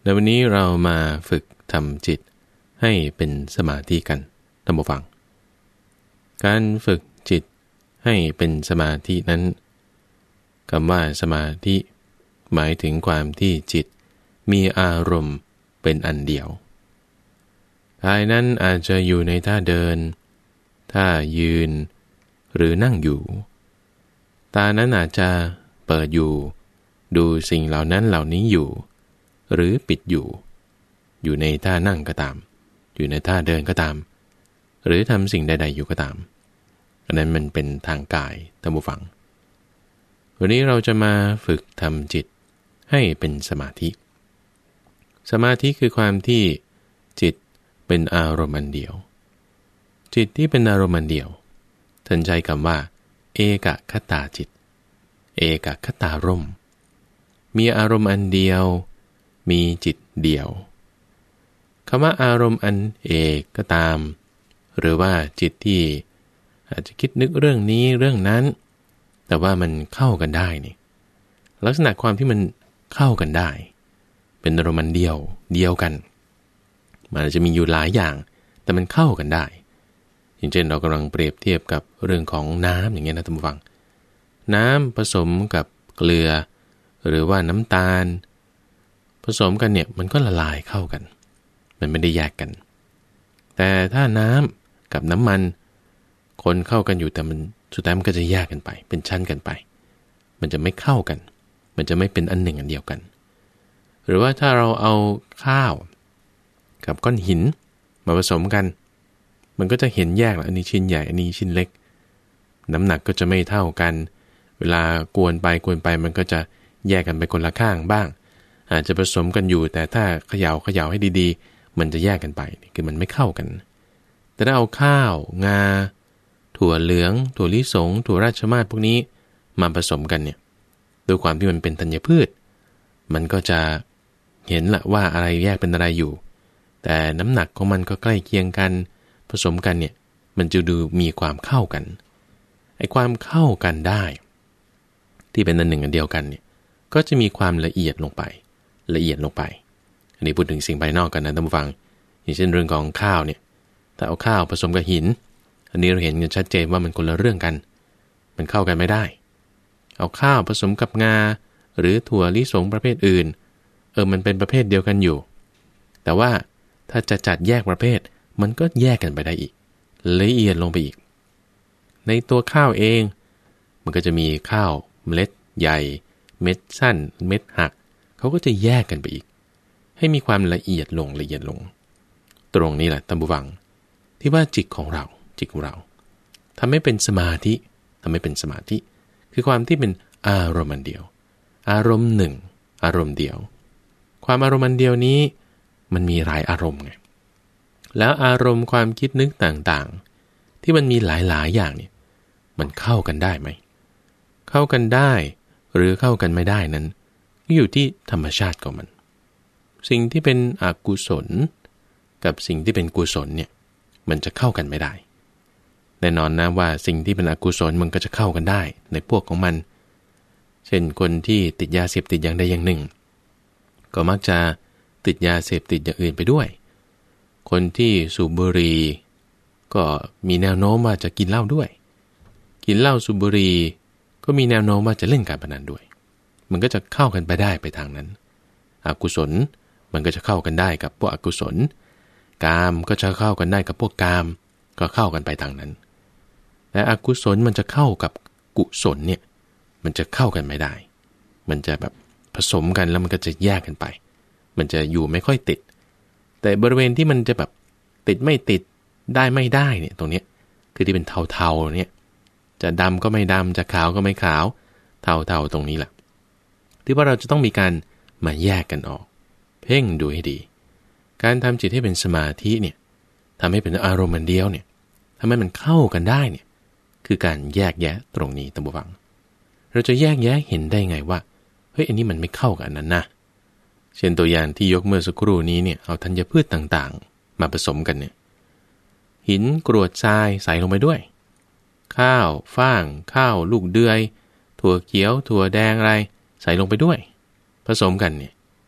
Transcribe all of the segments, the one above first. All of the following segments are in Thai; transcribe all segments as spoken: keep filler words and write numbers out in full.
ในวันนี้เรามาฝึกทำจิตให้เป็นสมาธิกันท่านผู้ฟังการฝึกจิตให้เป็นสมาธินั้นคำว่าสมาธิหมายถึงความที่จิตมีอารมณ์เป็นอันเดียวกายนั้นอาจจะอยู่ในท่าเดินท่ายืนหรือนั่งอยู่ตานั้นอาจจะเปิดอยู่ดูสิ่งเหล่านั้นเหล่านี้อยู่หรือปิดอยู่อยู่ในท่านั่งก็ตามอยู่ในท่าเดินก็ตามหรือทำสิ่งใดๆอยู่ก็ตามอันนั้นมันเป็นทางกายท่านผู้ฟังวันนี้เราจะมาฝึกทำจิตให้เป็นสมาธิสมาธิคือความที่จิตเป็นอารมณ์อันเดียวจิตที่เป็นอารมณ์อันเดียวท่านใช้คำว่าเอกคตาจิตเอกคตารมณ์มีอารมณ์อันเดียวมีจิตเดียวคำว่าอารมณ์อันเอกก็ตามหรือว่าจิตที่อาจจะคิดนึกเรื่องนี้เรื่องนั้นแต่ว่ามันเข้ากันได้นี่ลักษณะความที่มันเข้ากันได้เป็นอารมณ์อันเดียวเดียวกันมันอาจจะมีอยู่หลายอย่างแต่มันเข้ากันได้อย่างเช่นเรากำลังเปรียบเทียบกับเรื่องของน้ำอย่างเงี้ยนะท่านผู้ฟังน้ำผสมกับเกลือหรือว่าน้ำตาลผสมกันเนี่ยมันก็ละลายเข้ากันมันไม่ได้แยกกันแต่ถ้าน้ำกับน้ำมันคนเข้ากันอยู่แต่มันสุดท้ายมันก็จะแยกกันไปเป็นชั้นกันไปมันจะไม่เข้ากันมันจะไม่เป็นอันหนึ่งอันเดียวกันหรือว่าถ้าเราเอาข้าวกับก้อนหินมาผสมกันมันก็จะเห็นแยกละอันนี้ชิ้นใหญ่อันนี้ชิ้นเล็กน้ำหนักก็จะไม่เท่ากันเวลากวนไปกวนไปมันก็จะแยกกันไปคนละข้างบ้างอาจจะผสมกันอยู่แต่ถ้าเขย่าเขย่าให้ดีๆมันจะแยกกันไปคือมันไม่เข้ากันแต่ถ้าเอาข้าวงาถั่วเหลืองถั่วลิสงถั่วราชมาศพวกนี้มาผสมกันเนี่ยด้วยความที่มันเป็นธัญพืชมันก็จะเห็นละว่าอะไรแยกเป็นอะไรอยู่แต่น้ำหนักของมันก็ใกล้เคียงกันผสมกันเนี่ยมันจะดูมีความเข้ากันไอ้ความเข้ากันได้ที่เป็นอันหนึ่งอันเดียวกันเนี่ยก็จะมีความละเอียดลงไปละเอียดลงไปอันนี้พูดถึงสิ่งภายนอกกันนะท่านผู้ฟังอย่างเช่นเรื่องของข้าวเนี่ยถ้าเอาข้าวผสมกับหินอันนี้เราเห็นกันชัดเจนว่ามันคนละเรื่องกันมันเข้ากันไม่ได้เอาข้าวผสมกับงาหรือถั่วลิสงประเภทอื่นเออมันเป็นประเภทเดียวกันอยู่แต่ว่าถ้าจะจัดแยกประเภทมันก็แยกกันไปได้อีกละเอียดลงไปอีกในตัวข้าวเองมันก็จะมีข้าวเมล็ดใหญ่เม็ดสั้นเม็ดหักเขาก็จะแยกกันไปอีกให้มีความละเอียดลงละเอียดลงตรงนี้แหละท่านผู้ฟังที่ว่าจิตของเราจิตของเราทำให้เป็นสมาธิทำให้เป็นสมาธิคือความที่เป็นอารมณ์เดียวอารมณ์หนึ่งอารมณ์เดียวความอารมณ์เดียวนี้มันมีหลายอารมณ์ไงแล้วอารมณ์ความคิดนึกต่างๆที่มันมีหลายๆอย่างเนี่ยมันเข้ากันได้ไหมเข้ากันได้หรือเข้ากันไม่ได้นั้นก็อยู่ที่ธรรมชาติของมันสิ่งที่เป็นอกุศลกับสิ่งที่เป็นกุศลเนี่ยมันจะเข้ากันไม่ได้แน่นอนนะว่าสิ่งที่เป็นอกุศลมันก็จะเข้ากันได้ในพวกของมันเช่นคนที่ติดยาเสพติดอย่างใดอย่างหนึ่งก็มักจะติดยาเสพติดอย่างอื่นไปด้วยคนที่สูบบุหรี่ก็มีแนวโน้มว่าจะกินเหล้าด้วยกินเหล้าสูบบุหรี่ก็มีแนวโน้มว่าจะเล่นการพนันด้วยมันก็จะเข้ากันไปได้ไปทางนั้นอกุศลมันก็จะเข้ากันได้กับพวกอกุศลกามก็จะเข้ากันได้กับพวกกามก็เข้ากันไปทางนั้นแต่อกุศลมันจะเข้ากับกุศลเนี่ยมันจะเข้ากันไม่ได้มันจะแบบผสมกันแล้วมันก็จะแยกกันไปมันจะอยู่ไม่ค่อยติดแต่บริเวณที่มันจะแบบติดไม่ติดได้ไม่ได้เนี่ยตรงนี้คือที่เป็นเทาๆเนี่ยจะดำก็ไม่ดำจะขาวก็ไม่ขาวเทาๆตรงนี้แหละที่ว่าเราจะต้องมีการมาแยกกันออกเพ่งดูให้ดีการทำจิตให้เป็นสมาธิเนี่ยทำให้เป็นอารมณ์เดียวเนี่ยทำให้มันเข้ากันได้เนี่ยคือการแยกแยะตรงนี้ท่านผู้ฟังเราจะแยกแยะเห็นได้ไงว่าเฮ้ยอันนี้มันไม่เข้ากับอันนั้นนะเช่นตัวอย่างที่ยกเมื่อสักครู่นี้เนี่ยเอาธัญพืชต่างๆมาผสมกันเนี่ยหินกรวดทรายใส่ลงไปด้วยข้าวฟ่างข้าวลูกเดือยถั่วเขียวถั่วแดงอะไรใส่ลงไปด้วยผสมกันเนี่ย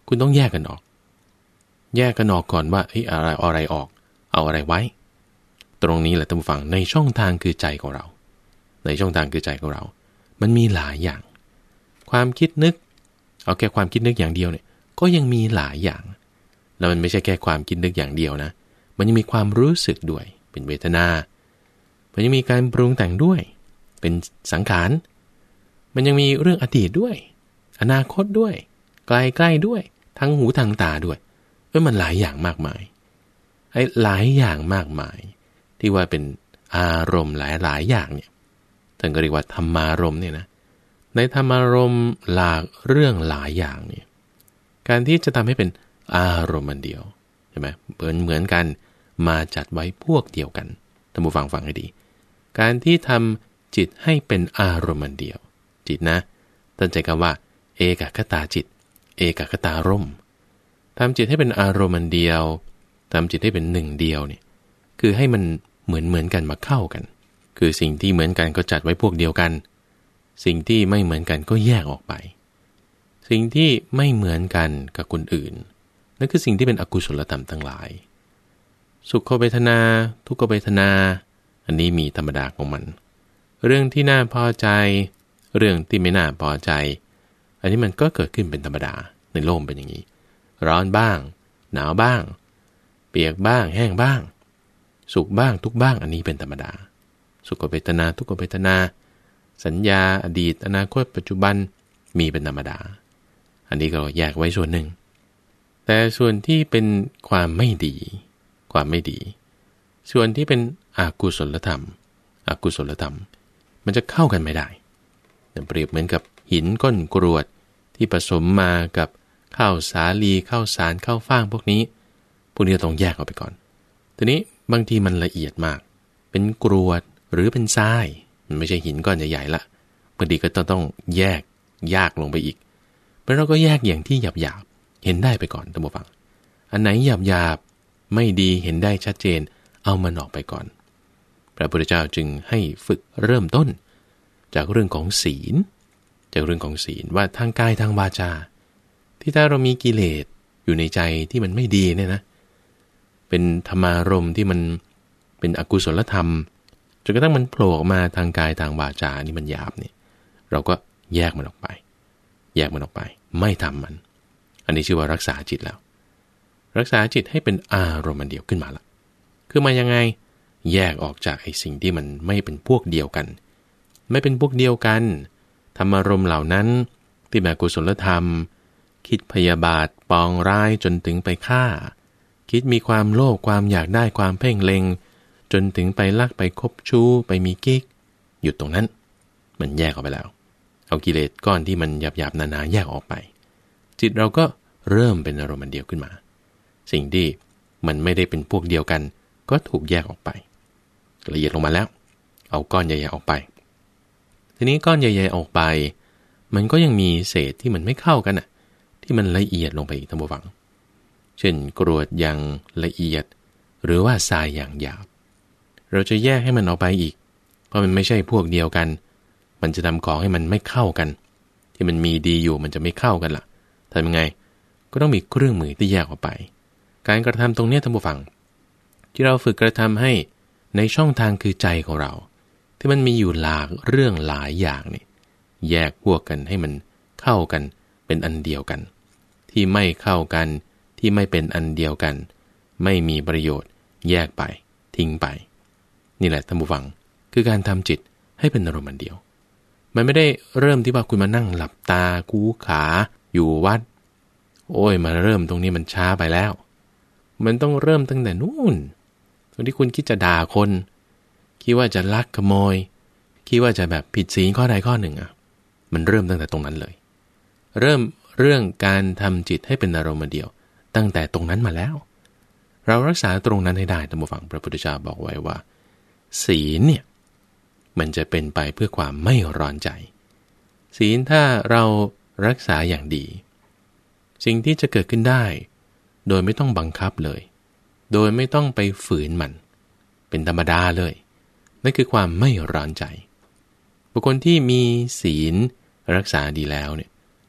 คุณต้องแยกกันออกแยกกันออกก่อนว่าเฮ้ยอะไรอะไรออกเอาอะไรไว้ตรงนี้แหละท่านผู้ฟังในช่องทางคือใจของเราในช่องทางคือใจของเรามันมีหลายอย่างความคิดนึกเอาแค่ความคิดนึกอย่างเดียวเนี่ยก็ยังมีหลายอย่างแล้วมันไม่ใช่แค่ความคิดนึกอย่างเดียวนะมันยังมีความรู้สึกด้วยเป็นเวทนามันยังมีการปรุงแต่งด้วยเป็นสังขารมันยังมีเรื่องอดีตด้วยอนาคตด้วยไกลๆด้วยทั้งหูทางตาด้วยเออมันหลายอย่างมากมายไอ้หลายอย่างมากมายที่ว่าเป็นอารมณ์หลายๆอย่างเนี่ยท่านก็เรียกว่าธรรมารมณ์เนี่ยนะในธรรมารมณ์หลากเรื่องหลายอย่างเนี่ยการที่จะทำให้เป็นอารมณ์อันเดียวใช่ไหมเหมือนเหมือนกันมาจัดไว้พวกเดียวกันท่านผู้ฟังฟังให้ดีการที่ทำจิตให้เป็นอารมณ์อันเดียวจิตนะตั้งใจคำว่าเอกคตาจิตเอกคตารมณ์ทำจิตให้เป็นอารมณ์อันเดียวทำจิตให้เป็นหนึ่งเดียวเนี่ยคือให้มันเหมือนเหมือนกันมาเข้ากันคือสิ่งที่เหมือนกันก็จัดไว้พวกเดียวกันสิ่งที่ไม่เหมือนกันก็แยกออกไปสิ่งที่ไม่เหมือนกันกับคนอื่นนั่นคือสิ่งที่เป็นอกุศลธรรมทั้งหลายสุขเวทนาทุกขเวทนาอันนี้มีธรรมดาของมันเรื่องที่น่าพอใจเรื่องที่ไม่น่าพอใจอันนี้มันก็เกิดขึ้นเป็นธรรมดาในโลกเป็นอย่างนี้ร้อนบ้างหนาวบ้างเปียกบ้างแห้งบ้างสุขบ้างทุกบ้างอันนี้เป็นธรรมดาสุขเวทนาทุกขเวทนาสัญญาอดีตอนาคตปัจจุบันมีเป็นธรรมดาอันนี้ก็แยกไว้ส่วนหนึ่งแต่ส่วนที่เป็นความไม่ดีความไม่ดีส่วนที่เป็นอกุศลธรรมอกุศลธรรมมันจะเข้ากันไม่ได้เปรียบเหมือนกับหินก้นกรวดที่ผสมมากับข้าวสาลีข้าวสารข้าวฟ่างพวกนี้พวกนี้ต้องแยกออกไปก่อนทีนี้บางทีมันละเอียดมากเป็นกรวดหรือเป็นทรายมันไม่ใช่หินก้อนใหญ่ๆละบางทีก็ต้องต้องแยกยากลงไปอีกเพราะเราก็แยกอย่างที่หยาบๆเห็นได้ไปก่อนท่านผู้ฟังอันไหนหยาบๆไม่ดีเห็นได้ชัดเจนเอามันออกไปก่อนพระพุทธเจ้าจึงให้ฝึกเริ่มต้นจากเรื่องของศีลจากเรื่องของศีลว่าทางกายทางวาจาที่ถ้าเรามีกิเลสอยู่ในใจที่มันไม่ดีเนี่ยนะเป็นธรรมารมณ์ที่มันเป็นอกุศลธรรมจนกระทั่งมันโผล่ออกมาทางกายทางวาจานี่มันหยาบเนี่ยเราก็แยกมันออกไปแยกมันออกไปไม่ทำมันอันนี้ชื่อว่ารักษาจิตแล้วรักษาจิตให้เป็นอารมณ์เดียวขึ้นมาละคือมายังไงแยกออกจากไอ้สิ่งที่มันไม่เป็นพวกเดียวกันไม่เป็นพวกเดียวกันธรรมารมณ์เหล่านั้นที่แบบกุศลธรรมคิดพยาบาทปองร้ายจนถึงไปฆ่าคิดมีความโลภความอยากได้ความเพ่งเล็งจนถึงไปลักไปคบชู้ไปมีกิ๊กหยุดตรงนั้นมันแยกออกไปแล้วเอากิเลสก้อนที่มันหยาบๆหนาๆแยกออกไปจิตเราก็เริ่มเป็นอารมณ์เดียวขึ้นมาสิ่งที่มันไม่ได้เป็นพวกเดียวกันก็ถูกแยกออกไปละเอียดลงมาแล้วเอาก้อนใหญ่ๆออกไปทีนี้ก้อนใหญ่ๆออกไปมันก็ยังมีเศษที่มันไม่เข้ากันน่ะที่มันละเอียดลงไปอีกท่านผู้ฟังเช่นกรวดอย่างละเอียดหรือว่าทรายอย่างหยาบเราจะแยกให้มันออกไปอีกเพราะมันไม่ใช่พวกเดียวกันมันจะทำของให้มันไม่เข้ากันที่มันมีดีอยู่มันจะไม่เข้ากันล่ะทำยังไงก็ต้องมีเครื่องมือที่แยกออกไปการกระทำตรงนี้ท่านผู้ฟังที่เราฝึกกระทำให้ในช่องทางคือใจของเราที่มันมีอยู่หลากเรื่องหลายอย่างนี่แยกพวกกันให้มันเข้ากันเป็นอันเดียวกันที่ไม่เข้ากันที่ไม่เป็นอันเดียวกันไม่มีประโยชน์แยกไปทิ้งไปนี่แหละท่านผู้ฟังคือการทำจิตให้เป็นอารมณ์อันเดียวมันไม่ได้เริ่มที่ว่าคุณมานั่งหลับตาคูขาอยู่วัดโอ้ยมาเริ่มตรงนี้มันช้าไปแล้วมันต้องเริ่มตั้งแต่นู่นตอนที่คุณคิดจะด่าคนคิดว่าจะลักขโมยคิดว่าจะแบบผิดศีลข้อใดข้อหนึ่งอ่ะมันเริ่มตั้งแต่ตรงนั้นเลยเริ่มเรื่องการทำจิตให้เป็นอารมณ์เดียวตั้งแต่ตรงนั้นมาแล้วเรารักษาตรงนั้นให้ได้ท่านผู้ฟังพระพุทธเจ้าบอกไว้ว่าศีลเนี่ยมันจะเป็นไปเพื่อความไม่ร้อนใจศีลถ้าเรารักษาอย่างดีสิ่งที่จะเกิดขึ้นได้โดยไม่ต้องบังคับเลยโดยไม่ต้องไปฝืนมันเป็นธรรมดาเลยนั่นคือความไม่ร้อนใจบุคคลที่มีศีลรักษาดีแล้วเนี่ย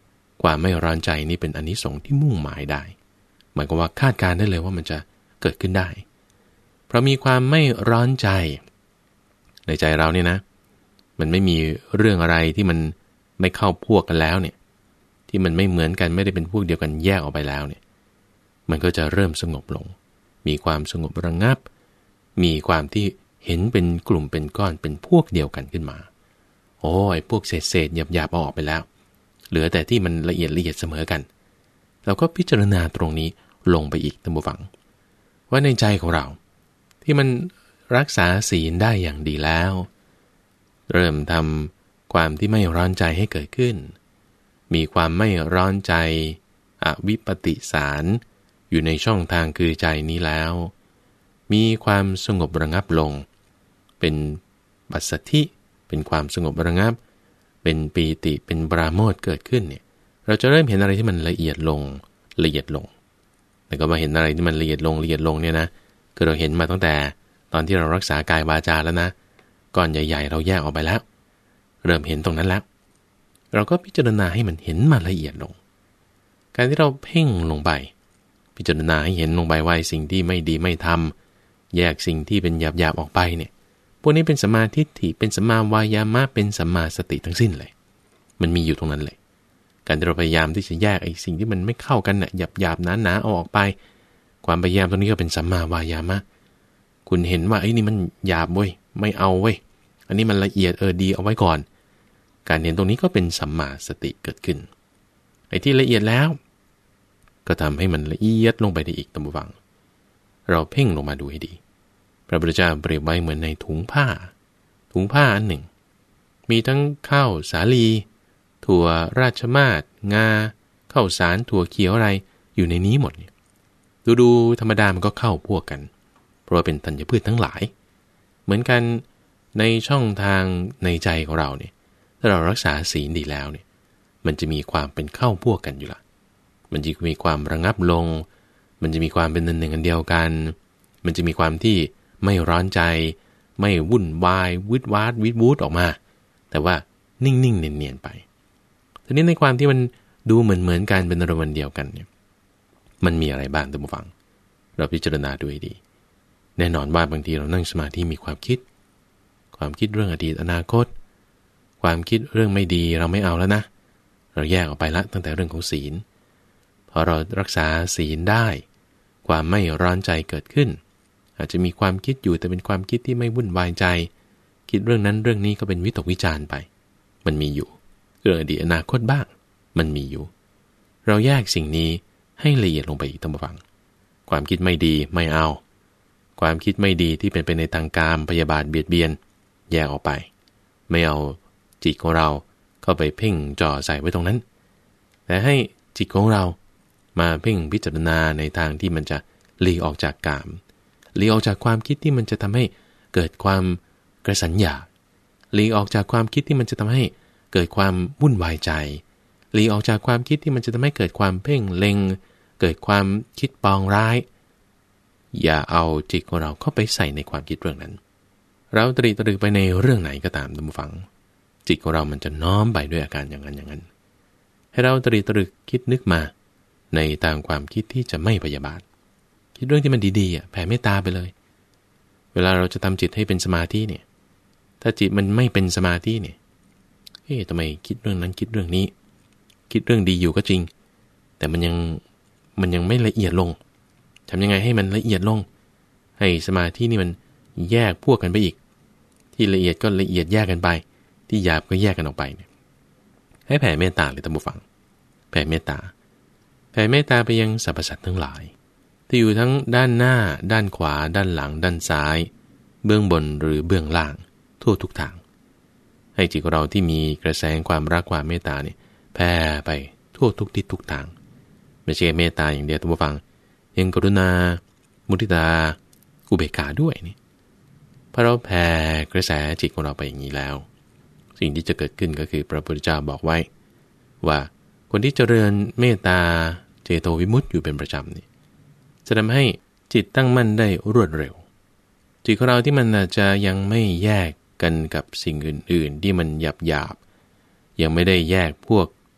ความไม่ร้อนใจนี่เป็นอานิสงส์ที่มุ่งหมายได้หมายความว่าคาดการณ์ได้เลยว่ามันจะเกิดขึ้นได้เพราะมีความไม่ร้อนใจในใจเราเนี่ยนะมันไม่มีเรื่องอะไรที่มันไม่เข้าพวกกันแล้วเนี่ยที่มันไม่เหมือนกันไม่ได้เป็นพวกเดียวกันแยกออกไปแล้วเนี่ยมันก็จะเริ่มสงบลงมีความสงบระงับมีความที่เห็นเป็นกลุ่มเป็นก้อนเป็นพวกเดียวกันขึ้นมาโอ้ยพวกเศษเศษหยาบหยาบออกไปแล้วเหลือแต่ที่มันละเอียดละเอียดเสมอกันเราก็พิจารณาตรงนี้ลงไปอีกท่านผู้ฟังว่าในใจของเราที่มันรักษาศีลได้อย่างดีแล้วเริ่มทำความที่ไม่ร้อนใจให้เกิดขึ้นมีความไม่ร้อนใจอวิปปิสารอยู่ในช่องทางคือใจนี้แล้วมีความสงบระงับลงเป็นปัสสัทธิเป็นความสงบระงับเป็นปีติเป็นปราโมทย์เกิดขึ้นเนี่ยเราจะเริ่มเห็นอะไรที่มันละเอียดลงละเอียดลงแล้วก็มาเห็นอะไรที่มันละเอียดลงละเอียดลงเนี่ยนะคือเราเห็นมาตั้งแต่ตอนที่เรารักษากายวาจาแล้วนะก้อนใหญ่ๆเราแยกออกไปแล้วเริ่มเห็นตรงนั้นแล้วเราก็พิจารณาให้มันเห็นมาละเอียดลงการที่เราเพ่งลงไปพิจารณาให้เห็นลงไปว่าสิ่งที่ไม่ดีไม่ทำแยกสิ่งที่เป็นหยาบๆออกไปเนี่ยพวกนี้เป็นสัมมาทิฏฐิเป็นสัมมาวายามะเป็นสัมมาสติทั้งสิ้นเลยมันมีอยู่ตรงนั้นเลยการที่เราพยายามที่จะแยกไอ้สิ่งที่มันไม่เข้ากันน่ะหยาบๆหนาๆเอาออกไปความพยายามตรงนี้ก็เป็นสัมมาวายามะคุณเห็นว่าไอ้นี่มันหยาบเว้ยไม่เอาเว้ยอันนี้มันละเอียดเออดีเอาไว้ก่อนการเห็นตรงนี้ก็เป็นสัมมาสติเกิดขึ้นไอ้ที่ละเอียดแล้วก็ทำให้มันละเอียดลงไปได้อีกตามฟังเราเพ่งลงมาดูให้ดีพระพุทธเจ้าเปรียบไว้เหมือนในถุงผ้าถุงผ้าอันหนึ่งมีทั้งข้าวสาลีถั่วราชมาศงาข้าวสารถั่วเขียวอะไรอยู่ในนี้หมดดูดูธรรมดามันก็เข้าพวกกันเพราะว่าเป็นธัญพืชทั้งหลายเหมือนกันในช่องทางในใจของเราเนี่ยถ้าเรารักษาศีลดีแล้วเนี่ยมันจะมีความเป็นเข้าพวกกันอยู่ละมันจะมีความระงับลงมันจะมีความเป็นหนึ่งอันเดียวกันมันจะมีความที่ไม่ร้อนใจไม่วุ่นวายวิดวาดวิดวูดออกมาแต่ว่านิ่งๆเนียนๆไปทีนี้ในความที่มันดูเหมือนเหมือนกันเป็นอารมณ์เดียวกันเนี่ยมันมีอะไรบ้างท่านผู้ฟังเราพิจารณาดูให้ดีแน่นอนว่าบางทีเรานั่งสมาธิมีความคิดความคิดเรื่องอดีตอนาคตความคิดเรื่องไม่ดีเราไม่เอาแล้วนะเราแยกออกไปละตั้งแต่เรื่องของศีลพอเรารักษาศีลได้ความไม่ร้อนใจเกิดขึ้นอาจจะมีความคิดอยู่แต่เป็นความคิดที่ไม่วุ่นวายใจคิดเรื่องนั้นเรื่องนี้ก็เป็นวิตกวิจารณ์ไปมันมีอยู่เรื่องอดีตอนาคตบ้างมันมีอยู่เราแยกสิ่งนี้ให้ละเอียดลงไปอีกท่านผู้ฟังความคิดไม่ดีไม่เอาความคิดไม่ดีที่เป็นไปในทางกามพยาบาทเบียดเบียนแยกออกไปไม่เอาจิตของเราเข้าไปเพ่งจ่อใส่ไว้ตรงนั้นแต่ให้จิตของเรามาเพ่งพิจารณาในทางที่มันจะหลีกออกจากกามหลีกออกจากความคิดที่มันจะทำให้เกิดความกระสันอยากหลีกออกจากความคิดที่มันจะทำให้เกิดความวุ่นวายใจหลีกออกจากความคิดที่มันจะทำให้เกิดความเพ่งเล็งเกิดความคิดปองร้ายอย่าเอาจิตของเราเข้าไปใส่ในความคิดเรื่องนั้นเราตรีตรึกไปในเรื่องไหนก็ตามท่านผู้ฟังจิตของเรามันจะน้อมไปด้วยอาการอย่างนั้นอย่างนั้นให้เราตรีตรึกคิดนึกมาในตามความคิดที่จะไม่พยาบาทคิดเรื่องที่มันดีๆอ่ะแผ่เมตตาไปเลยเวลาเราจะทำจิตให้เป็นสมาธิเนี่ยถ้าจิตมันไม่เป็นสมาธิเนี่ยเอ๊ะทำไมคิดเรื่องนั้นคิดเรื่องนี้คิดเรื่องดีอยู่ก็จริงแต่มันยังมันยังไม่ละเอียดลงทำยังไงให้มันละเอียดลงให้สมาธินี่มันแยกพวกกันไปอีกที่ละเอียดก็ละเอียดแยกกันไปที่หยาบก็แยกกันออกไปเนี่ยให้แผ่เมตตาเลยท่านผู้ฟังแผ่เมตตาแผ่เมตตาไปยังสรรพสัตว์ทั้งหลายที่อยู่ทั้งด้านหน้าด้านขวาด้านหลังด้านซ้ายเบื้องบนหรือเบื้องล่างทั่วทุกทางให้จิตของเราที่มีกระแสความรักความเมตตาเนี่ยแผ่ไปทั่วทุกทิศทุกทางไม่ใช่เมตตาอย่างเดียวท่านผู้ฟังยังกรุณามุทิตาอุเบกขาด้วยนี่พอเราแผ่กระแสจิตของเราไปอย่างนี้แล้วสิ่งที่จะเกิดขึ้นก็คือพระพุทธเจ้าบอกไว้ว่าคนที่เจริญเมตตาเจโตวิมุตติอยู่เป็นประจำนี่จะทำให้จิตตั้งมั่นได้รวดเร็วจิตของเราที่มันอาจจะยังไม่แยกกันกับสิ่งอื่นๆที่มันหยาบๆยังไม่ได้แยกพวก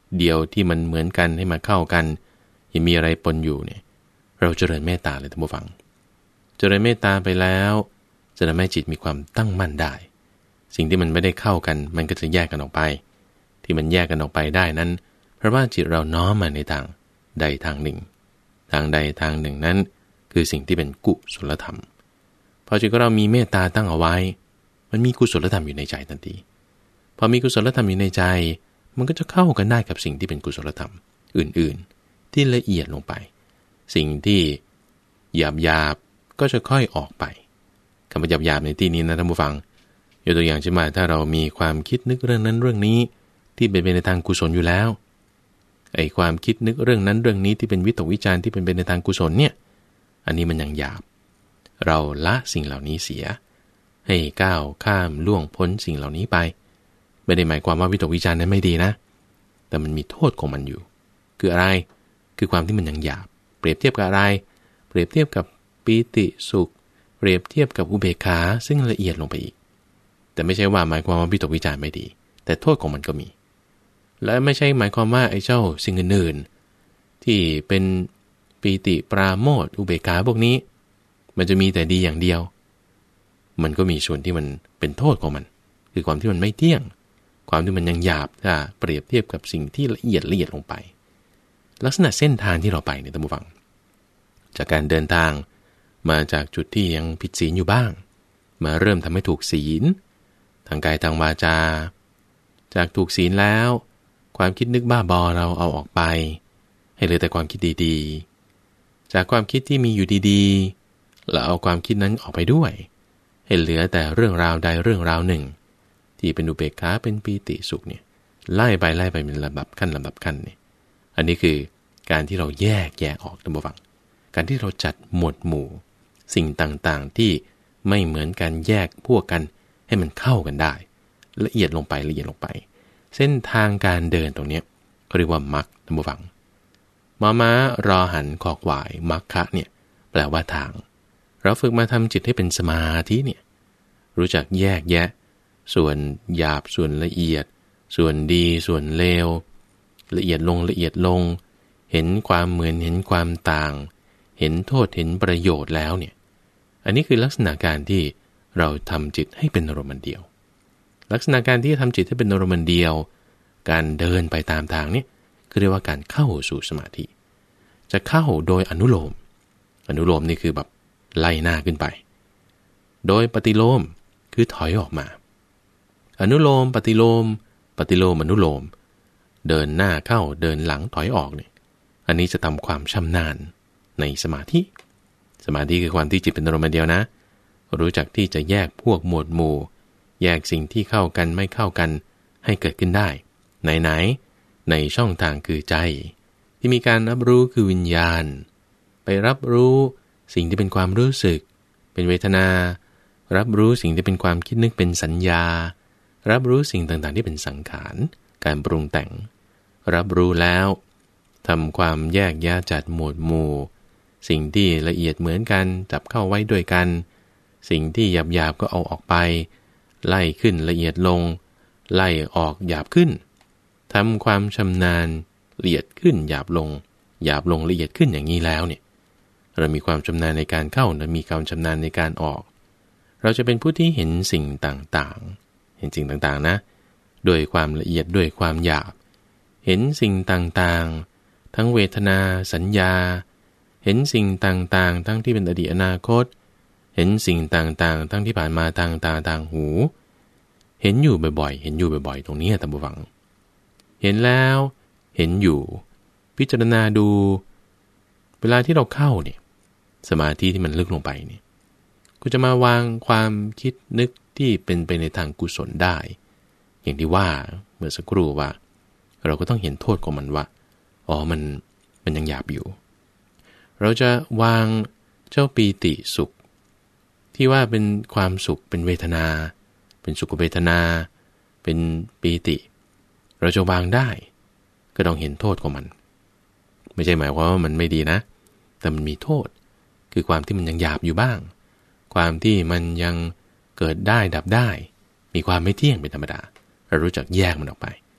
เดียวที่มันเหมือนกันให้มาเข้ากันยังมีอะไรปนอยู่เนี่ยเราเจริญเมตตาเลยท่านผู้ฟังเจริญเมตตาไปแล้วจะทำให้จิตมีความตั้งมั่นได้สิ่งที่มันไม่ได้เข้ากันมันก็จะแยกกันออกไปที่มันแยกกันออกไปได้นั้นเพราะว่าจิตเราน้อมมาในทางใดทางหนึ่งทางใดทางหนึ่งนั้นคือสิ่งที่เป็นกุศลธรรมพอจิตของเรามีเมตตาตั้งเอาไว้มันมีกุศลธรรมอยู่ในใจทันทีพอมีกุศลธรรมอยู่ในใจมันก็จะเข้ากันได้กับสิ่งที่เป็นกุศลธรรมอื่นๆที่ละเอียดลงไปสิ่งที่หยาบๆก็จะค่อยออกไปคำว่าหยาบๆในที่นี้นะท่านผู้ฟังยกตัวอย่างเช่นว่าถ้าเรามีความคิดนึกเรื่องนั้นเรื่องนี้ที่เป็นไปในทางกุศลอยู่แล้วไอ้ความคิดนึกเรื่องนั้นเรื่องนี้ที่เป็นวิตกวิจารณ์ที่เป็นไปในทางกุศลเนี่ยอันนี้มันยังหยาบเราละสิ่งเหล่านี้เสียให้ก้าวข้ามล่วงพ้นสิ่งเหล่านี้ไปไม่ได้หมายความว่าวิตกวิจารณ์นั้นไม่ดีนะแต่มันมีโทษของมันอยู่คืออะไรคือความที่มันยังหยาบเปรียบเทียบกับอะไรเปรียบเทียบกับปีติสุขเปรียบเทียบกับอุเบกขาซึ่งละเอียดลงไปอีกแต่ไม่ใช่ว่าหมายความว่าวิตกวิจารณ์ไม่ดีแต่โทษของมันก็มีและไม่ใช่หมายความว่าไอ้เจ้าสิ่งอื่นๆที่เป็นปีติปราโมทย์อุเบกขาพวกนี้มันจะมีแต่ดีอย่างเดียวมันก็มีส่วนที่มันเป็นโทษของมันคือความที่มันไม่เที่ยงความที่มันยังหยาบถ้าเปรียบเทียบกับสิ่งที่ละเอียดละเอียดลงไปลักษณะเส้นทางที่เราไปเนี่ยท่านผู้ฟังจากการเดินทางมาจากจุดที่ยังผิดศีลอยู่บ้างมาเริ่มทำให้ถูกศีลทางกายทางวาจาจากถูกศีลแล้วความคิดนึกบ้าบอเราเอาออกไปให้เหลือแต่ความคิดดีๆจากความคิดที่มีอยู่ดีๆเราเอาความคิดนั้นออกไปด้วยให้เหลือแต่เรื่องราวใดเรื่องราวหนึ่งที่เป็นอุเบกขาเป็นปีติสุขเนี่ยไล่ไปไล่ไปเป็นลำดับขั้นลำดับขั้นเนี่ยอันนี้คือการที่เราแยกแยะออกท่านผู้ฟังการที่เราจัดหมวดหมู่สิ่งต่างๆที่ไม่เหมือนกันแยกพวกกันให้มันเข้ากันได้ละเอียดลงไปละเอียดลงไปเส้นทางการเดินตรงนี้เขาเรียกว่ามรรคท่านผู้ฟังมอม้ารอหันคอควายมรรคะเนี่ยแปลว่าทางเราฝึกมาทำจิตให้เป็นสมาธิเนี่ยรู้จักแยกแยะส่วนหยาบส่วนละเอียดส่วนดีส่วนเลวละเอียดลงละเอียดลงเห็นความเหมือนเห็นความต่างเห็นโทษเห็นประโยชน์แล้วเนี่ยอันนี้คือลักษณะการที่เราทำจิตให้เป็นอารมณ์เดียวลักษณะการที่ทำจิตให้เป็นอารมณ์เดียวการเดินไปตามทางนี้คือเรียกว่าการเข้าสู่สมาธิจะเข้าโดยอนุโลมอนุโลมนี่คือแบบไล่หน้าขึ้นไปโดยปฏิโลมคือถอยออกมาอนุโลมปฏิโลมปฏิโลมอนุโลมเดินหน้าเข้าเดินหลังถอยออกเนี่ยอันนี้จะทำความชำนาญในสมาธิสมาธิคือความที่จิตเป็นอารมณ์เดียวนะรู้จักที่จะแยกพวกหมวดหมู่แยกสิ่งที่เข้ากันไม่เข้ากันให้เกิดขึ้นได้ไหนๆในช่องทางคือใจที่มีการรับรู้คือวิญญาณไปรับรู้สิ่งที่เป็นความรู้สึกเป็นเวทนารับรู้สิ่งที่เป็นความคิดนึกเป็นสัญญารับรู้สิ่งต่างๆที่เป็นสังขารการปรุงแต่งรับรู้แล้วทำความแยกแยะจัดหมวดหมู่สิ่งที่ละเอียดเหมือนกันจับเข้าไว้ด้วยกันสิ่งที่หยาบๆก็เอาออกไปไล่ขึ้นละเอียดลงไล่ออกหยาบขึ้นทำความชำนาญละเอียดขึ้นหยาบลงหยาบลงละเอียดขึ้นอย่างนี้แล้วเนี่ยเรามีความชำนาญในการเข้าและมีความชำนาญในการออกเราจะเป็นผู้ที่เห็นสิ่งต่างๆเห็นสิ่งต่างๆนะด้วยความละเอียดด้วยความหยาบเห็นสิ่งต่างๆทั้งเวทนาสัญญาเห็นสิ่งต่างๆทั้งที่เป็นอดีตอนาคตเห็นสิ่งต่างๆทั้งที่ผ่านมาทางตาทางหูเห็นอยู่บ่อยๆเห็นอยู่บ่อยๆตรงนี้ท่านผู้ฟังเห็นแล้วเห็นอยู่พิจารณาดูเวลาที่เราเข้าเนี่ยสมาธิที่มันลึกลงไปเนี่ยก็จะมาวางความคิดนึกที่เป็นไปในทางกุศลได้อย่างที่ว่าเมื่อสักครู่ว่าเราก็ต้องเห็นโทษของมันว่าอ๋อมันมันยังหยาบอยู่เราจะวางเจ้าปีติสุขที่ว่าเป็นความสุขเป็นเวทนาเป็นสุขเวทนาเป็นปีติเราจะวางได้ก็ต้องเห็นโทษของมันไม่ใช่หมายความว่ามันไม่ดีนะแต่มันมีโทษคือความที่มันยังหยาบอยู่บ้างความที่มันยังเกิดได้ดับได้มีความไม่เที่ยงเป็นธรรมดาเรารู้จักแยกมันออกไป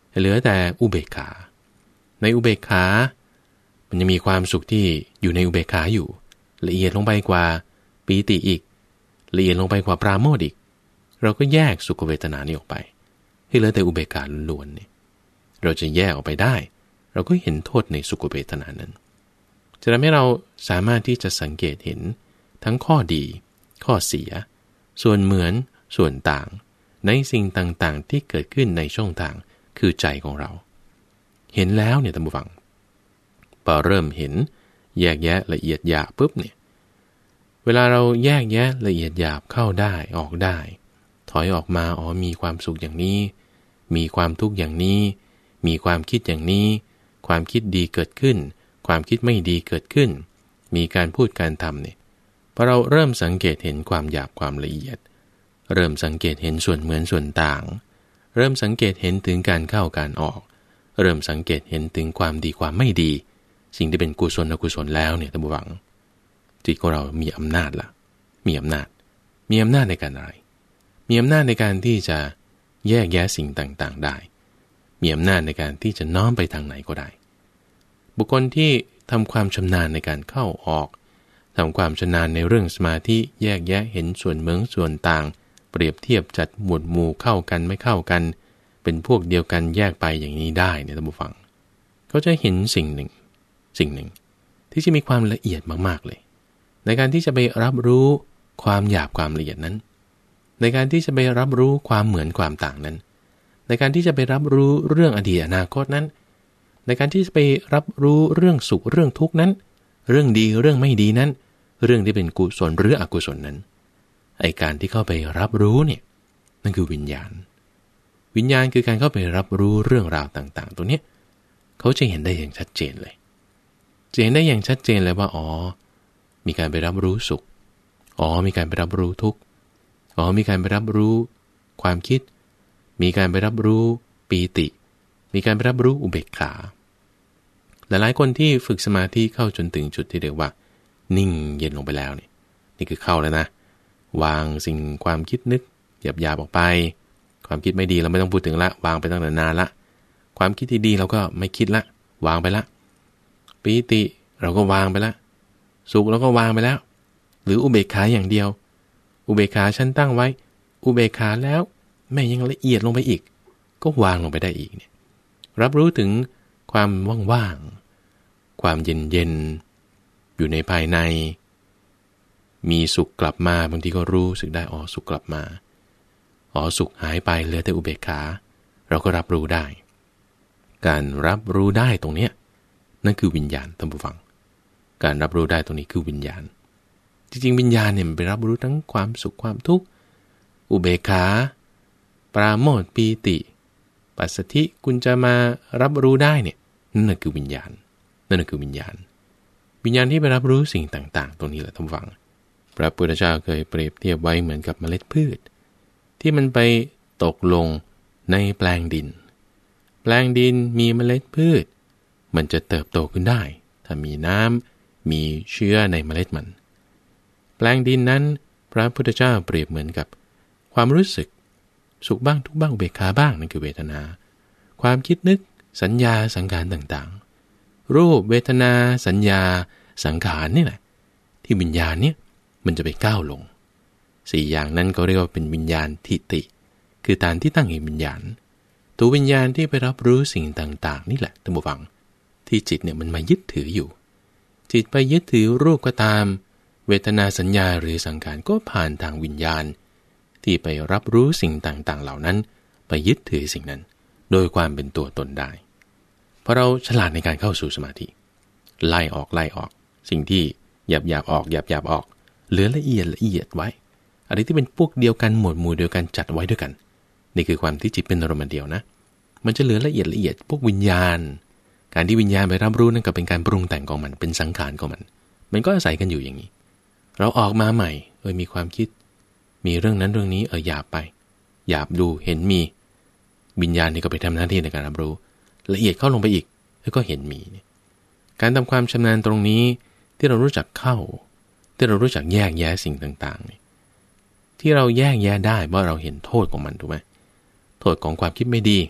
เหลือแต่อุเบกขาในอุเบกขามันจะมีความสุขที่อยู่ในอุเบกขาอยู่ละเอียดลงไปกว่าปีติอีกละเอียดลงไปกว่าปราโมทย์อีกเราก็แยกสุขเวทนานี้ออกไปให้เหลือแต่อุเบกขาล้วนๆเนี่ยเราจะแยกออกไปได้เราก็เห็นโทษในสุขเวทนานั้นจะทำให้เราสามารถที่จะสังเกตเห็นทั้งข้อดีข้อเสียส่วนเหมือนส่วนต่างในสิ่งต่างๆที่เกิดขึ้นในช่องทางคือใจของเราเห็นแล้วเนี่ยท่านผู้ฟังพอเริ่มเห็นแยกแยะละเอียดหยาบปุ๊บเนี่ยเวลาเราแยกแยะละเอียดหยาบเข้าได้ออกได้ถอยออกมาอ๋อมีความสุขอย่างนี้มีความทุกข์อย่างนี้มีความคิดอย่างนี้ความคิดดีเกิดขึ้นความคิดไม่ดีเกิดขึ้นมีการพูดการทำเนี่ยพอเราเริ่มสังเกตเห็นความหยาบความละเอียดเริ่มสังเกตเห็นส่วนเหมือนส่วนต่างเริ่มสังเกตเห็นถึงการเข้าการออกเริ่มสังเกตเห็นถึงความดีความไม่ดีสิ่งที่เป็นกุศลอกุศลแล้วเนี่ยท่านผู้ฟังจิตของเรามีอำนาจละมีอำนาจมีอำนาจในการอะไรมีอำนาจในการที่จะแยกแยะสิ่งต่างๆได้มีอำนาจในการที่จะน้อมไปทางไหนก็ได้บุคคลที่ทำความชำนาญในการเข้าออกทำความชำนาญในเรื่องสมาธิแยกแยะเห็นส่วนเหมือนส่วนต่างเปรียบเทียบจัดหมวดหมู่เข้ากันไม่เข้ากันเป็นพวกเดียวกันแยกไปอย่างนี้ได้เนี่ยท่านผู้ฟังเขาจะเห็นสิ่งหนึ่งสิ่งหนึ่งที่จะมีความละเอียดมากๆเลยในการที่จะไปรับรู้ความหยาบความละเอียดนั้นในการที่จะไปรับรู้ความเหมือนความต่างนั้นในการที่จะไปรับรู้เรื่องอดีตอนาคตนั้นในการที่จะไปรับรู้เรื่องสุขเรื่องทุกข์นั้นเรื่องดีเรื่องไม่ดีนั้นเรื่องที่เป็นกุศลหรืออกุศลนั้นไอ้การที่เข้าไปรับรู้เนี่ยนั่นคือวิญญาณวิญญาณคือการเข้าไปรับรู้เรื่องราวต่างๆตัวเนี้ยเขาจะเห็นได้อย่างชัดเจนเลยจะเห็นได้อย่างชัดเจนเลยว่าอ๋อมีการไปรับรู้สุขอ๋อมีการไปรับรู้ทุกข์อ๋อมีการไปรับรู้ความคิดมีการไปรับรู้ปีติมีการไปรับรู้อุเบกขาหลายๆคนที่ฝึกสมาธิเข้าจนถึงจุดที่เรียกว่านิ่งเย็นลงไปแล้วนี่นี่คือเข้าแล้วนะวางสิ่งความคิดนึกหยาบๆออกไปความคิดไม่ดีเราไม่ต้องพูดถึงละวางไปตั้งแต่นานละความคิดที่ดีเราก็ไม่คิดละวางไปละปีติเราก็วางไปละสุขเราก็วางไปแล้วหรืออุเบกขาอย่างเดียวอุเบกขาฉันตั้งไว้อุเบกขาแล้วแม่ยังละเอียดลงไปอีกก็วางลงไปได้อีกเนี่ยรับรู้ถึงความว่างๆความเย็นๆอยู่ในภายในมีสุขกลับมาบางทีก็รู้สึกได้อ๋อสุขกลับมาอ๋อสุขหายไปเหลือแต่อุเบกขาเราก็รับรู้ได้การรับรู้ได้ตรงเนี้ยนั่นคือวิญญาณท่านผู้ฟังการรับรู้ได้ตรงนี้คือวิญญาณจริงๆวิญญาณเนี่ยมันไปรับรู้ทั้งความสุขความทุกข์อุเบกขาปราโมทย์ปีติปัสสัทธิคุณจะมารับรู้ได้เนี่ยนั่นคือวิญญาณนั่นคือวิญญาณวิญญาณที่ไปรับรู้สิ่งต่างๆตรงนี้แหละท่านผู้ฟังพระพุทธเจ้าเคยเปรียบเทียบไว้เหมือนกับเมล็ดพืชที่มันไปตกลงในแปลงดินแปลงดินมีเมล็ดพืชมันจะเติบโตขึ้นได้ถ้ามีน้ำมีเชื้อในเมล็ดมันแปลงดินนั้นพระพุทธเจ้าเปรียบเหมือนกับความรู้สึกสุขบ้างทุกบ้างอุเบกขาบ้างนั่นคือเวทนาความคิดนึกสัญญาสังขารต่างๆรูปเวทนาสัญญาสังขารนี่แหละที่วิญญาณเนี่ยมันจะไปก้าวลงสี่อย่างนั้นเขาเรียกว่าเป็นวิญญาณทิฏฐิคือฐานที่ตั้งแห่งวิญญาณตัววิญญาณที่ไปรับรู้สิ่งต่างๆนี่แหละท่านผู้ฟังที่จิตเนี่ยมันมายึดถืออยู่จิตไปยึดถือรูปก็ตามเวทนาสัญญาหรือสังขารก็ผ่านทางวิญญาณที่ไปรับรู้สิ่งต่างๆเหล่านั้นไปยึดถือสิ่งนั้นโดยความเป็นตัวตนได้เพราะเราฉลาดในการเข้าสู่สมาธิไล่ออกไล่ออกสิ่งที่หยาบหยาบออกหยาบหยาบออกเหลือละเอียดละเอียดไว้อะไรที่เป็นพวกเดียวกันหมวดหมู่เดียวกันจัดไว้ด้วยกันนี่คือความที่จิตเป็นอารมณ์เดียวนะมันจะเหลือละเอียดละเอียดพวกวิญญาณการที่วิญญาณไปรับรู้นั่นก็เป็นการปรุงแต่งของมันเป็นสังขารของมันมันก็อาศัยกันอยู่อย่างนี้เราออกมาใหม่เออมีความคิดมีเรื่องนั้นเรื่องนี้เออหยาบไปหยาบดูเห็นมีวิญญาณนี่ก็ไปทำหน้าที่ในการรับรู้ละเอียดเข้าลงไปอีกแล้วก็เห็นมีการทำความชำนาญตรงนี้ที่เรารู้จักเข้าที่เรารู้จักแยกแยะสิ่งต่างๆนี่ที่เราแยกแยะได้เพราะเราเห็นโทษของมันถูกไหมโทษของความคิดไม่ดี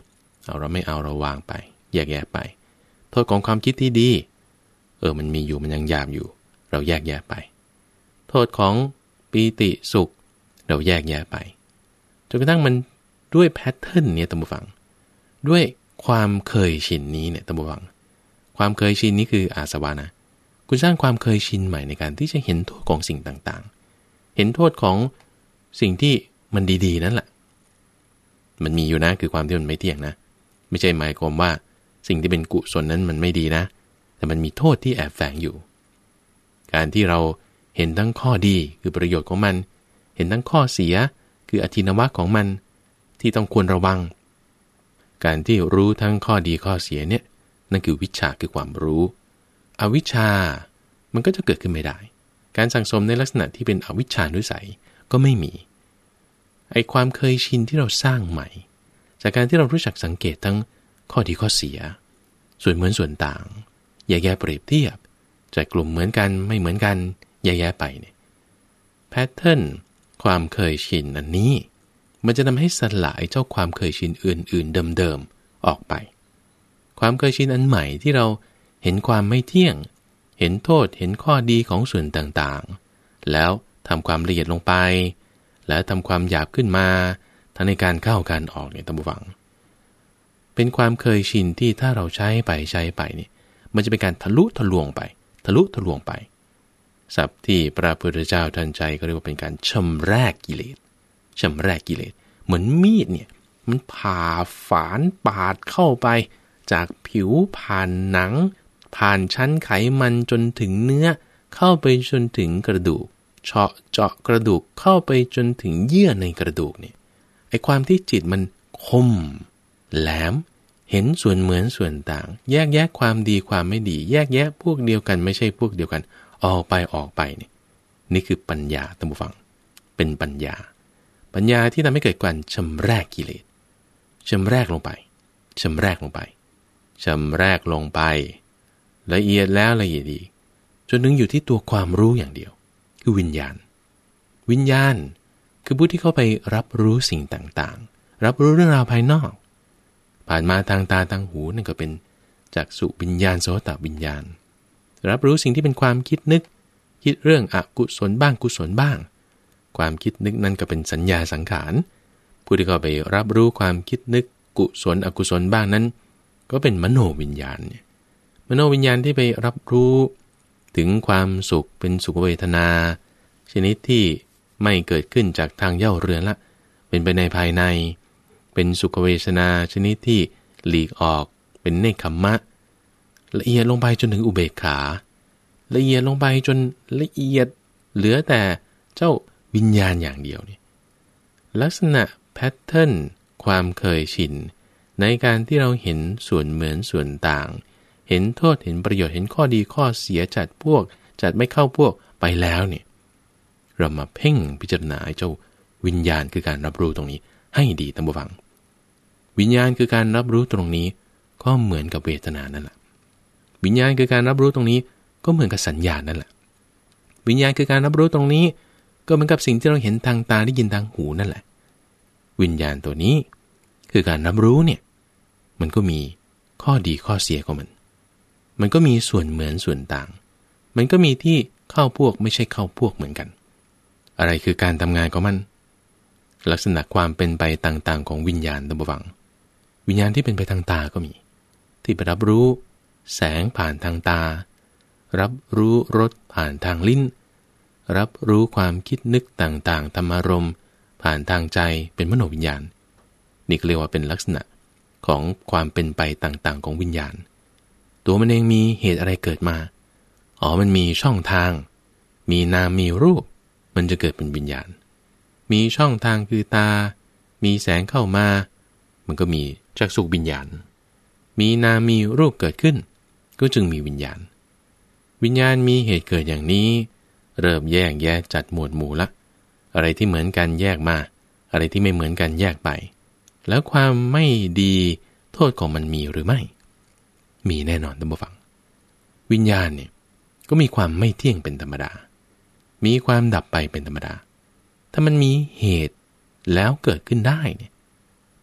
เอาเราไม่เอาเราวางไปแยกแยะไปโทษของความคิดที่ดีเออมันมีอยู่มันยังหยาบอยู่เราแยกแยะไปโทษของปีติสุขเราแยกแยะไปจนกระทั่งมันด้วยแพทเทิร์นเนี่ยท่านผู้ฟังด้วยความเคยชินนี้เนี่ยท่านผู้ฟังความเคยชินนี้คืออาสวะนะคุณสร้างความเคยชินใหม่ในการที่จะเห็นโทษของสิ่งต่างๆเห็นโทษของสิ่งที่มันดีๆนั่นแหละมันมีอยู่นะคือความที่มันไม่เที่ยงนะไม่ใช่หมายความว่าสิ่งที่เป็นกุศลนั้นมันไม่ดีนะแต่มันมีโทษที่แอบแฝงอยู่การที่เราเห็นทั้งข้อดีคือประโยชน์ของมันเห็นทั้งข้อเสียคืออทินวะของมันที่ต้องควรระวังการที่รู้ทั้งข้อดีข้อเสียเนี่ยนั่นคือวิชาคือความรู้อวิชชามันก็จะเกิดขึ้นไม่ได้การสั่งสมในลักษณะที่เป็นอวิชชานุสัยก็ไม่มีไอ้ความเคยชินที่เราสร้างใหม่จากการที่เรารู้จักสังเกตทั้งข้อดีข้อเสียส่วนเหมือนส่วนต่างแยกแยะเปรียบเทียบจากกลุ่มเหมือนกันไม่เหมือนกันแยกแยะไปเนี่ยแพทเทิร์นความเคยชินอันนี้มันจะทำให้สลายเจ้าความเคยชินอื่นๆเดิมๆออกไปความเคยชินอันใหม่ที่เราเห็นความไม่เที่ยงเห็นโทษเห็นข้อดีของส่วนต่างๆแล้วทำความละเอียดลงไปแล้วทำความหยาบขึ้นมาทั้งในการเข้าการออกเนี่ยท่านผู้ฟังเป็นความเคยชินที่ถ้าเราใช้ไปใช้ไปเนี่ยมันจะเป็นการทะลุทะลวงไปทะลุทะลวงไปศัพท์ที่พระพุทธเจ้าท่านใจก็เรียกว่าเป็นการชำแรกกิเลสชำแรกกิเลสเหมือนมีดเนี่ยมันผ่าฝานปาดเข้าไปจากผิวผ่านหนังผ่านชั้นไขมันจนถึงเนื้อเข้าไปจนถึงกระดูกเฉาะเจาะกระดูกเข้าไปจนถึงเยื่อในกระดูกเนี่ยไอ้ความที่จิตมันคมแหลมเห็นส่วนเหมือนส่วนต่างแยกแยะความดีความไม่ดีแยกแยะพวกเดียวกันไม่ใช่พวกเดียวกันออกไปออกไปเนี่ยนี่คือปัญญาท่านผู้ฟังเป็นปัญญาปัญญาที่ทำให้เกิดการชำแรกกิเลสชำแรกลงไปชำแรกลงไปชำแรกลงไปละเอียดแล้วละเอียดดีจนถึงอยู่ที่ตัวความรู้อย่างเดียวคือวิญญาณวิญญาณคือผู้ที่เข้าไปรับรู้สิ่งต่างๆรับรู้เรื่องราวภายนอกผ่านมาทางตาทางหูนั่นก็เป็นจักษุวิญญาณโสตวิญญาณรับรู้สิ่งที่เป็นความคิดนึกคิดเรื่องอกุศลบ้างกุศลบ้างความคิดนึกนั้นก็เป็นสัญญาสังขารผู้ที่เข้าไปรับรู้ความคิดนึกกุศลอกุศลบ้างนั้นก็เป็นมโนวิญญาณเนี่ยมโนวิญญาณที่ไปรับรู้ถึงความสุขเป็นสุขเวทนาชนิดที่ไม่เกิดขึ้นจากทางเย่าเรือนละเป็นไปในภายในเป็นสุขเวทนาชนิดที่หลีกออกเป็นเนคขมมะละเอียดลงไปจนถึงอุเบกขาละเอียดลงไปจนละเอียดเหลือแต่เจ้าวิญญาณอย่างเดียวนี่ลักษณะแพทเทิร์นความเคยชินในการที่เราเห็นส่วนเหมือนส่วนต่างเห็นโทษเห็นประโยชน์เห็นข้อดีข้อเสียจัดพวกจัดไม่เข้าพวกไปแล้วเนี่ยเรามาเพ่งพิจารณาเจ้าวิญญาณคือการรับรู้ตรงนี้ให้ดีท่านผู้ฟังวิญญาณคือการรับรู้ตรงนี้ก็เหมือนกับเวทนานั่นแหละวิญญาณคือการรับรู้ตรงนี้ก็เหมือนกับสัญญาณนั่นแหละวิญญาณคือการรับรู้ตรงนี้ก็เหมือนกับสิ่งที่เราเห็นทางตาได้ยินทางหูนั่นแหละวิญญาณตัวนี้คือการรับรู้เนี่ยมันก็มีข้อดีข้อเสียของมันมันก็มีส่วนเหมือนส่วนต่างมันก็มีที่เข้าพวกไม่ใช่เข้าพวกเหมือนกันอะไรคือการทำงานของมันลักษณะความเป็นไปต่างๆของวิญญาณท่านผู้ฟังวิญญาณที่เป็นไปทางตาก็มีที่ไปรับรู้แสงผ่านทางตารับรู้รสผ่านทางลิ้นรับรู้ความคิดนึกต่างๆธรรมารมณ์ผ่านทางใจเป็นมโนวิญญาณนี่ก็เรียกว่าเป็นลักษณะของความเป็นไปต่างๆของวิญญาณตัวมันเองมีเหตุอะไรเกิดมาอ๋อมันมีช่องทางมีนามมีรูปมันจะเกิดเป็นวิญญาณมีช่องทางคือตามีแสงเข้ามามันก็มีจักษุวิญญาณมีนามมีรูปเกิดขึ้นก็จึงมีวิญญาณวิญญาณมีเหตุเกิดอย่างนี้เริ่มแยกแยะจัดหมวดหมู่ละอะไรที่เหมือนกันแยกมาอะไรที่ไม่เหมือนกันแยกไปแล้วความไม่ดีโทษของมันมีหรือไม่มีแน่นอนท่านผู้ฟังวิญญาณเนี่ยก็มีความไม่เที่ยงเป็นธรรมดามีความดับไปเป็นธรรมดาถ้ามันมีเหตุแล้วเกิดขึ้นได้เนี่ย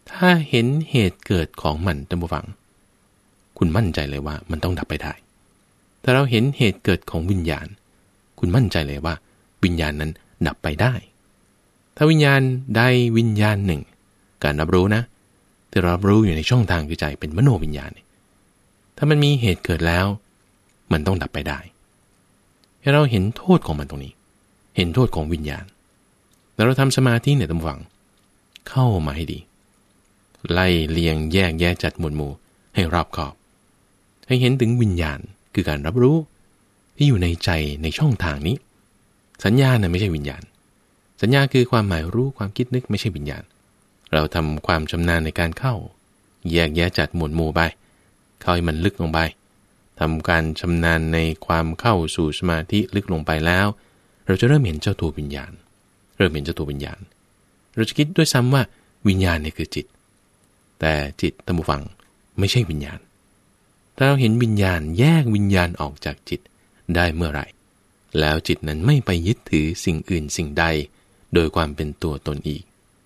ถ้าเห็นเหตุเกิดของมันท่านผู้ฟังคุณมั่นใจเลยว่ามันต้องดับไปได้ถ้าเราเห็นเหตุเกิดของวิญญาณคุณมั่นใจเลยว่าวิญญาณนั้นดับไปได้ถ้าวิญญาณใดวิญญาณหนึ่งการรับรู้นะที่รับรู้อยู่ในช่องทางคือใจเป็นมโนวิญญาณถ้ามันมีเหตุเกิดแล้วมันต้องดับไปได้ให้เราเห็นโทษของมันตรงนี้เห็นโทษของวิญญาณแล้วเราทำสมาธิเนี่ยท่านผู้ฟังเข้ามาให้ดีไล่เลียงแยกแยะจัดหมวดหมู่ให้รอบคอบให้เห็นถึงวิญญาณคือการรับรู้ที่อยู่ในใจในช่องทางนี้สัญญาน่ะไม่ใช่วิญญาณสัญญาคือความหมายรู้ความคิดนึกไม่ใช่วิญญาณเราทำความชำนาญในการเข้าแยกแยะจัดหมวดหมู่ไปเข้าให้มันลึกลงไปทำการชำนาญในความเข้าสู่สมาธิลึกลงไปแล้วเราจะเริ่มเห็นเจ้าตัววิญญาณเริ่มเห็นเจ้าตัววิญญาณเราจะคิดด้วยซ้ำว่าวิญญาณเนี่ยคือจิตแต่จิตท่านผู้ฟังไม่ใช่วิญญาณถ้าเราเห็นวิญญาณแยกวิญญาณออกจากจิตได้เมื่อไหร่แล้วจิตนั้นไม่ไปยึดถือสิ่งอื่นสิ่งใดโดยความเป็นตัวตนอีก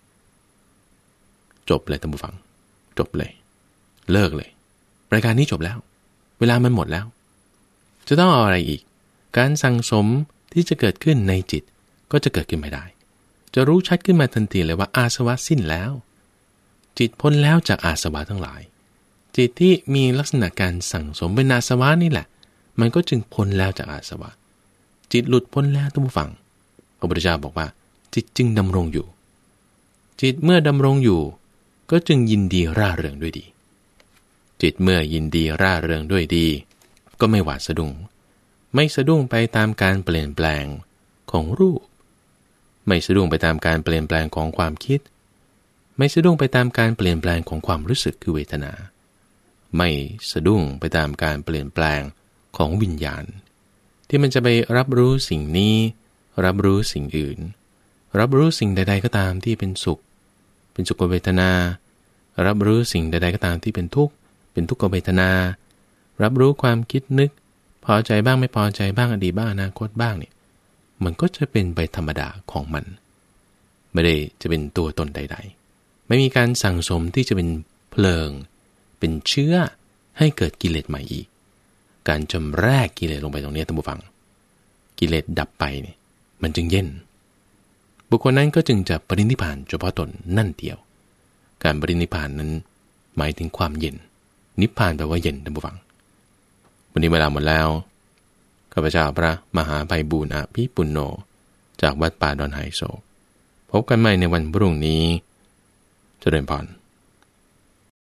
จบเลยท่านผู้ฟังจบเลยเลิกเลยรายการนี้จบแล้วเวลามันหมดแล้วจะต้องเอาอะไรอีกการสั่งสมที่จะเกิดขึ้นในจิตก็จะเกิดขึ้นไม่ได้จะรู้ชัดขึ้นมาทันทีเลยว่าอาสวะสิ้นแล้วจิตพ้นแล้วจากอาสวะทั้งหลายจิตที่มีลักษณะการสั่งสมเป็นอาสวะนี่แหละมันก็จึงพ้นแล้วจากอาสวะจิตหลุดพ้นแล้วท่านผู้ฟังพระพุทธเจ้าบอกว่าจิตจึงดำรงอยู่จิตเมื่อดำรงอยู่ก็จึงยินดีร่าเริงด้วยดีจิตเมื่อยินดีร่าเริงด้วยดีก็ไม่หวาดสะดุ้งไม่สะดุ้งไปตามการเปลี่ยนแปลงของรูปไม่สะดุ้งไปตามการเปลี่ยนแปลงของความคิดไม่สะดุ้งไปตามการเปลี่ยนแปลงของความรู้สึกคือเวทนาไม่สะดุ้งไปตามการเปลี่ยนแปลงของวิญญาณที่มันจะไปรับรู้สิ่งนี้รับรู้สิ่งอื่นรับรู้สิ่งใดๆก็ตามที่เป็นสุขเป็นสุขเวทนารับรู้สิ่งใดๆก็ตามที่เป็นทุกข์เป็นทุกขเวทนารับรู้ความคิดนึกพอใจบ้างไม่พอใจบ้างอดีตบ้างอนาคตบ้างเนี่ยมันก็จะเป็นไปธรรมดาของมันไม่ได้จะเป็นตัวตนใดๆไม่มีการสั่งสมที่จะเป็นเพลิงเป็นเชื้อให้เกิดกิเลสใหม่อีกการจำแรกกิเลสลงไปตรงนี้ท่านผู้ฟังกิเลสดับไปเนี่ยมันจึงเย็นบุคคลนั้นก็จึงจะปรินิพพานเฉพาะตนนั่นเดียวการปรินิพพานนั้นหมายถึงความเย็นนิพพานแปลว่าเย็นท่านผู้ฟังวันนี้เวลาหมดแล้วข้าพเจ้าพระมหาไพบูลย์อภิปุณโญจากวัดป่าดอนไฮโศกพบกันใหม่ในวันพรุ่งนี้เจริญพร